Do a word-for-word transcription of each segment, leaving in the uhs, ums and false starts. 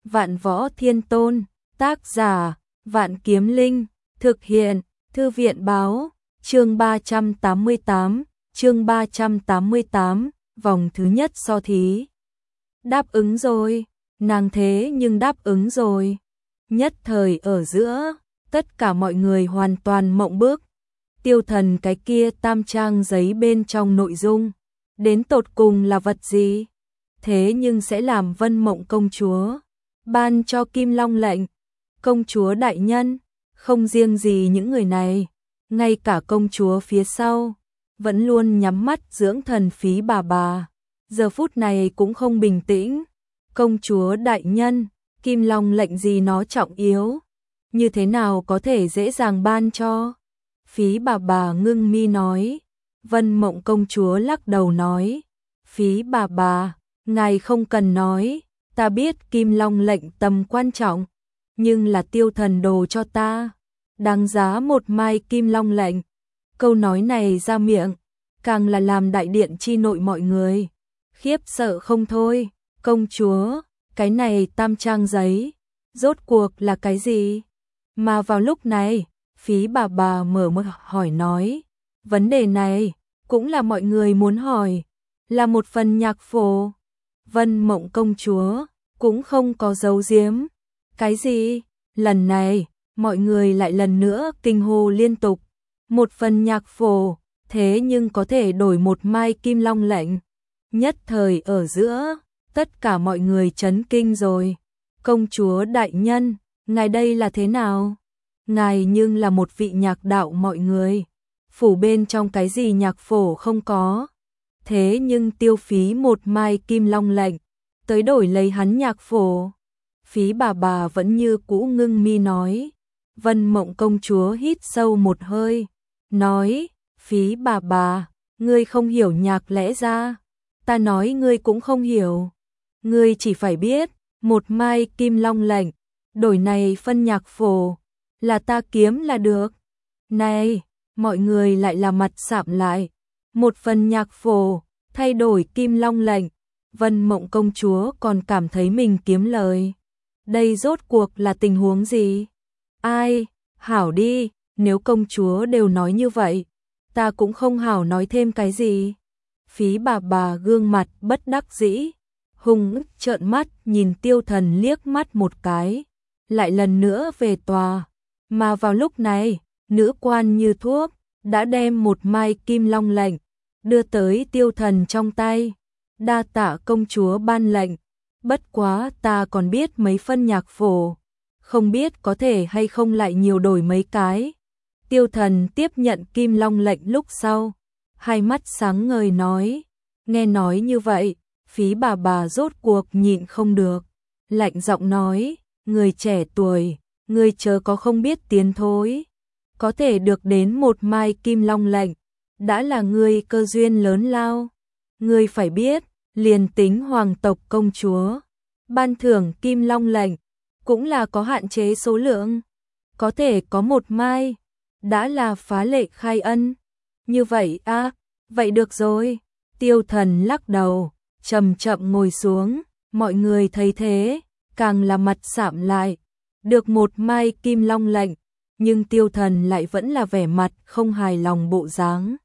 Vạn Võ Thiên Tôn, tác giả, Vạn Kiếm Linh, thực hiện, Thư viện báo, chương ba trăm tám mươi tám, chương ba trăm tám mươi tám, vòng thứ nhất so thí. Đáp ứng rồi, nàng thế nhưng đáp ứng rồi. Nhất thời ở giữa, tất cả mọi người hoàn toàn mộng bức. Tiêu Thần cái kia tam trang giấy bên trong nội dung, đến tột cùng là vật gì? Thế nhưng sẽ làm Vân Mộng công chúa ban cho Kim Long lệnh. Công chúa đại nhân, không riêng gì những người này, ngay cả công chúa phía sau vẫn luôn nhắm mắt dưỡng thần Phí bà bà, giờ phút này cũng không bình tĩnh. Công chúa đại nhân, Kim Long lệnh gì nó trọng yếu, như thế nào có thể dễ dàng ban cho? Phí bà bà ngưng mi nói. Vân Mộng công chúa lắc đầu nói, Phí bà bà, ngài không cần nói, ta biết Kim Long lệnh tầm quan trọng, nhưng là Tiêu Thần đồ cho ta, đáng giá một mai Kim Long lệnh. Câu nói này ra miệng, càng là làm đại điện chi nội mọi người khiếp sợ không thôi. Công chúa, cái này tam trang giấy, rốt cuộc là cái gì? Mà vào lúc này, Phí bà bà mở miệng hỏi nói, vấn đề này cũng là mọi người muốn hỏi, là một phần nhạc phổ. Vân Mộng công chúa cũng không có giấu giếm. Cái gì? Lần này, mọi người lại lần nữa kinh hô liên tục. Một phần nhạc phổ, thế nhưng có thể đổi một mai Kim Long lệnh. Nhất thời ở giữa, tất cả mọi người chấn kinh rồi. Công chúa đại nhân, ngài đây là thế nào? Ngài nhưng là một vị nhạc đạo mọi người, phủ bên trong cái gì nhạc phổ không có. Thế nhưng tiêu phí một mai Kim Long lệnh, tới đổi lấy hắn nhạc phổ. Phí bà bà vẫn như cũ ngưng mi nói. Vân Mộng công chúa hít sâu một hơi, nói, Phí bà bà, ngươi không hiểu nhạc lẽ ra, ta nói ngươi cũng không hiểu. Ngươi chỉ phải biết, một mai Kim Long lệnh, đổi này phân nhạc phổ, là ta kiếm là được. Này, mọi người lại là mặt sạm lại. Một phần nhạc phổ, thay đổi Kim Long lệnh. Vân Mộng công chúa còn cảm thấy mình kiếm lời. Đây rốt cuộc là tình huống gì? Ai, hảo đi, nếu công chúa đều nói như vậy, ta cũng không hảo nói thêm cái gì. Phí bà bà gương mặt bất đắc dĩ, hung trợn mắt nhìn Tiêu Thần liếc mắt một cái, lại lần nữa về tòa. Mà vào lúc này, nữ quan Như Thuốc đã đem một mai Kim Long lệnh đưa tới Tiêu Thần trong tay. Đa tạ công chúa ban lệnh, bất quá ta còn biết mấy phân nhạc phổ, không biết có thể hay không lại nhiều đổi mấy cái. Tiêu Thần tiếp nhận Kim Long lệnh lúc sau, hai mắt sáng ngời nói. Nghe nói như vậy, Phí bà bà rốt cuộc nhịn không được, lạnh giọng nói, người trẻ tuổi, ngươi chớ có không biết tiến thối, có thể được đến một mai Kim Long lệnh, đã là ngươi cơ duyên lớn lao. Ngươi phải biết, liền tính hoàng tộc công chúa ban thưởng Kim Long lệnh, cũng là có hạn chế số lượng, có thể có một mai, đã là phá lệ khai ân. Như vậy a, à, vậy được rồi. Tiêu Thần lắc đầu, chậm chậm ngồi xuống, mọi người thấy thế, càng là mặt sạm lại. Được một mai Kim Long lệnh, nhưng Tiêu Thần lại vẫn là vẻ mặt không hài lòng bộ dáng.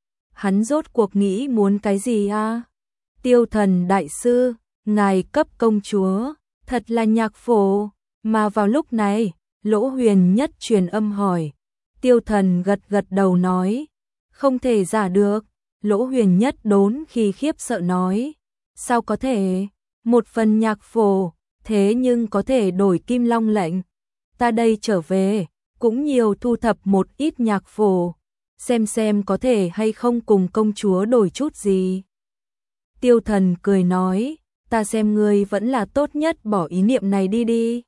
Hắn rốt cuộc nghĩ muốn cái gì a? À? Tiêu Thần đại sư, ngài cấp công chúa, thật là nhạc phổ. Mà vào lúc này, Lỗ Huyền Nhất truyền âm hỏi. Tiêu Thần gật gật đầu nói, không thể giả được. Lỗ Huyền Nhất đốn khi khiếp sợ nói, sao có thể, một phần nhạc phổ, thế nhưng có thể đổi Kim Long lệnh. Ta đây trở về, cũng nhiều thu thập một ít nhạc phổ, xem xem có thể hay không cùng công chúa đổi chút gì. Tiêu Thần cười nói, ta xem ngươi vẫn là tốt nhất bỏ ý niệm này đi đi.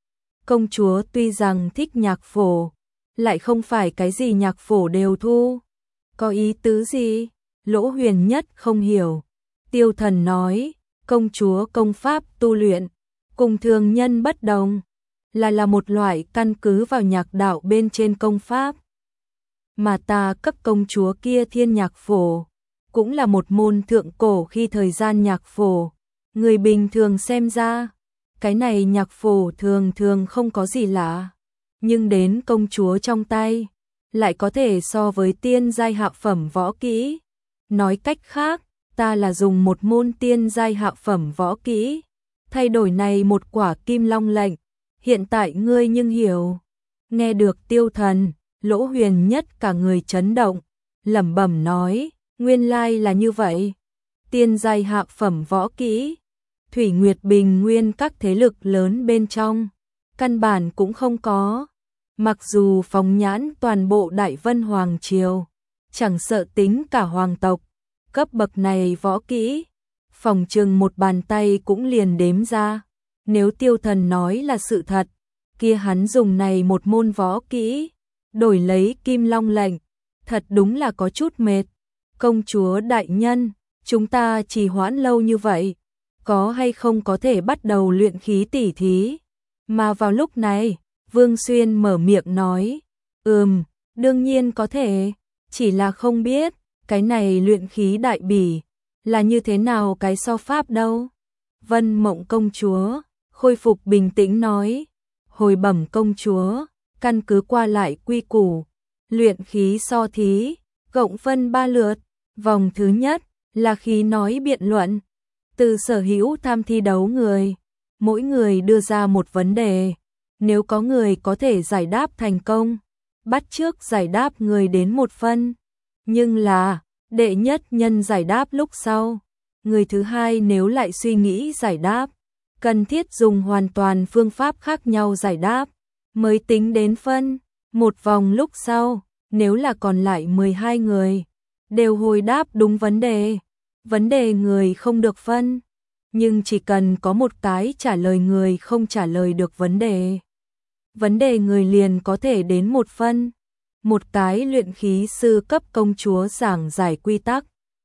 Công chúa tuy rằng thích nhạc phổ, lại không phải cái gì nhạc phổ đều thu. Có ý tứ gì? Lỗ Huyền Nhất không hiểu. Tiêu Thần nói, công chúa công pháp tu luyện, cùng thường nhân bất đồng, là là một loại căn cứ vào nhạc đạo bên trên công pháp. Mà ta cấp công chúa kia thiên nhạc phổ, cũng là một môn thượng cổ khi thời gian nhạc phổ, người bình thường xem ra, Cái này nhạc phổ thường thường không có gì lạ, nhưng đến công chúa trong tay, lại có thể so với tiên giai hạ phẩm võ kỹ. Nói cách khác, ta là dùng một môn tiên giai hạ phẩm võ kỹ, thay đổi này một quả kim long lệnh, hiện tại ngươi nhưng hiểu. Nghe được Tiêu Thần, Lỗ Huyền Nhất cả người chấn động, lẩm bẩm nói, nguyên lai là như vậy. Tiên giai hạ phẩm võ kỹ, Thủy Nguyệt Bình Nguyên các thế lực lớn bên trong, căn bản cũng không có. Mặc dù phóng nhãn toàn bộ Đại Vân Hoàng Triều, chẳng sợ tính cả hoàng tộc, cấp bậc này võ kỹ, phòng chừng một bàn tay cũng liền đếm ra. Nếu Tiêu Thần nói là sự thật, kia hắn dùng này một môn võ kỹ, đổi lấy Kim Long lệnh, thật đúng là có chút mệt. Công chúa đại nhân, chúng ta trì hoãn lâu như vậy, có hay không có thể bắt đầu luyện khí tỉ thí? Mà vào lúc này, Vương Xuyên mở miệng nói, ừm, đương nhiên có thể, chỉ là không biết, cái này luyện khí đại bỉ, là như thế nào cái so pháp đâu. Vân Mộng công chúa, khôi phục bình tĩnh nói, hồi bẩm công chúa, căn cứ qua lại quy củ, luyện khí so thí, cộng phân ba lượt, vòng thứ nhất là khí nói biện luận, từ sở hữu tham thi đấu người, mỗi người đưa ra một vấn đề, nếu có người có thể giải đáp thành công, bắt trước giải đáp người đến một phân, nhưng là, đệ nhất nhân giải đáp lúc sau, người thứ hai nếu lại suy nghĩ giải đáp, cần thiết dùng hoàn toàn phương pháp khác nhau giải đáp, mới tính đến phân. Một vòng lúc sau, nếu là còn lại mười hai người, đều hồi đáp đúng vấn đề, vấn đề người không được phân, nhưng chỉ cần có một cái trả lời người không trả lời được vấn đề, vấn đề người liền có thể đến một phân. Một cái luyện khí sư cấp công chúa giảng giải quy tắc.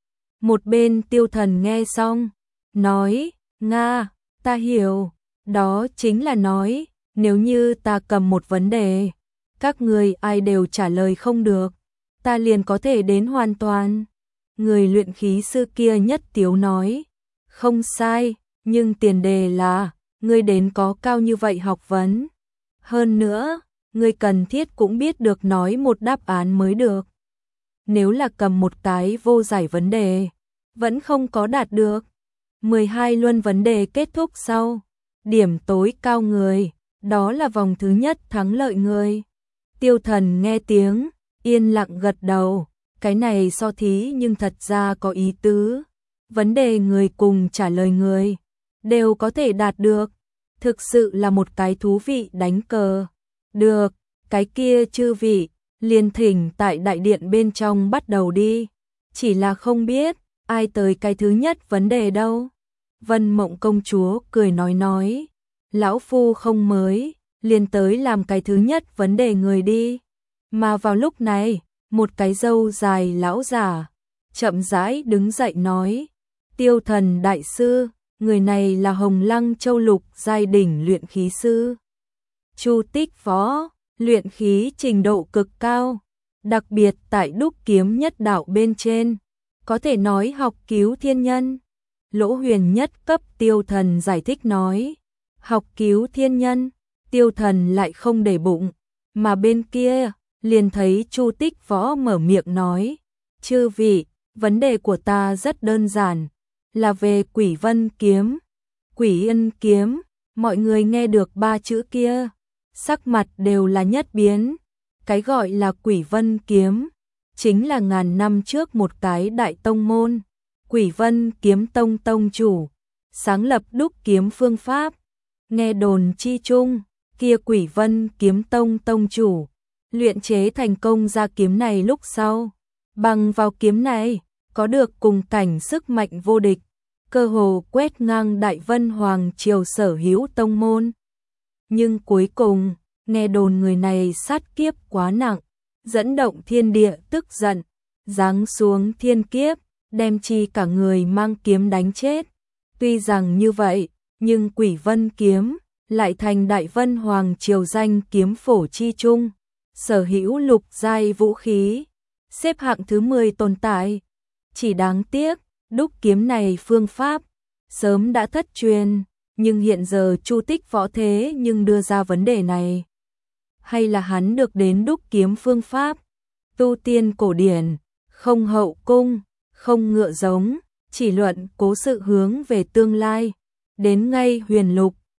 Một bên Tiêu Thần nghe xong, nói, Nga, ta hiểu, đó chính là nói, nếu như ta cầm một vấn đề, các người ai đều trả lời không được, ta liền có thể đến hoàn toàn. Người luyện khí sư kia nhất tiếu nói, không sai, nhưng tiền đề là, ngươi đến có cao như vậy học vấn. Hơn nữa, ngươi cần thiết cũng biết được nói một đáp án mới được. Nếu là cầm một cái vô giải vấn đề, vẫn không có đạt được. mười hai luân vấn đề kết thúc sau, điểm tối cao người, đó là vòng thứ nhất thắng lợi người. Tiêu Thần nghe tiếng, yên lặng gật đầu, cái này so thí nhưng thật ra có ý tứ. Vấn đề người cùng trả lời người, đều có thể đạt được. Thực sự là một cái thú vị đánh cờ. Được, cái kia chư vị, liền thỉnh tại đại điện bên trong bắt đầu đi. Chỉ là không biết, ai tới cái thứ nhất vấn đề đâu. Vân Mộng công chúa cười nói nói, lão phu không mới, liền tới làm cái thứ nhất vấn đề người đi. Mà vào lúc này, một cái râu dài lão giả, chậm rãi đứng dậy nói, Tiêu Thần đại sư, người này là Hồng Lăng Châu Lục giai đỉnh luyện khí sư. Chu Tích Võ, luyện khí trình độ cực cao, đặc biệt tại đúc kiếm nhất đạo bên trên, có thể nói học cứu thiên nhân. Lỗ Huyền Nhất cấp Tiêu Thần giải thích nói, học cứu thiên nhân, Tiêu Thần lại không để bụng, mà bên kia, liền thấy Chu Tích Võ mở miệng nói, chư vị, vấn đề của ta rất đơn giản, là về Quỷ Vân kiếm. Quỷ Ân kiếm, mọi người nghe được ba chữ kia, sắc mặt đều là nhất biến. Cái gọi là Quỷ Vân kiếm, chính là ngàn năm trước một cái đại tông môn, Quỷ Vân kiếm tông tông chủ, sáng lập đúc kiếm phương pháp. Nghe đồn chi chung, kia Quỷ Vân kiếm tông tông chủ, luyện chế thành công ra kiếm này lúc sau, bằng vào kiếm này, có được cùng cảnh sức mạnh vô địch, cơ hồ quét ngang Đại Vân Hoàng Triều sở hữu tông môn. Nhưng cuối cùng, nghe đồn người này sát kiếp quá nặng, dẫn động thiên địa tức giận, giáng xuống thiên kiếp, đem chi cả người mang kiếm đánh chết. Tuy rằng như vậy, nhưng Quỷ Vân kiếm lại thành Đại Vân Hoàng Triều danh kiếm phổ chi chung, sở hữu lục giai vũ khí, xếp hạng thứ mười tồn tại. Chỉ đáng tiếc, đúc kiếm này phương pháp sớm đã thất truyền, Nhưng hiện giờ Chu Tích Võ thế nhưng đưa ra vấn đề này. Hay là hắn được đến đúc kiếm phương pháp, tu tiên cổ điển, không hậu cung, không ngựa giống, chỉ luận cố sự hướng về tương lai, đến ngay huyền lục,